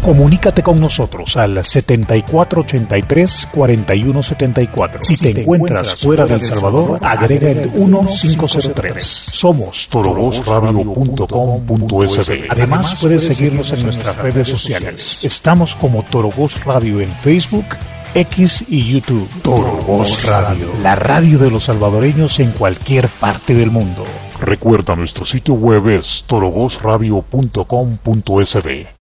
Comunícate con nosotros al 7483-4174. Si te encuentras fuera de El Salvador, agrega el 1503. Somos torogosradio.com.sb. Además, puedes seguirnos en nuestras redes sociales. Estamos como Toro Voz Radio en Facebook, X y YouTube. Toro Voz Radio, la radio de los salvadoreños en cualquier parte del mundo. Recuerda, nuestro sitio web es torogosradio.com.sb.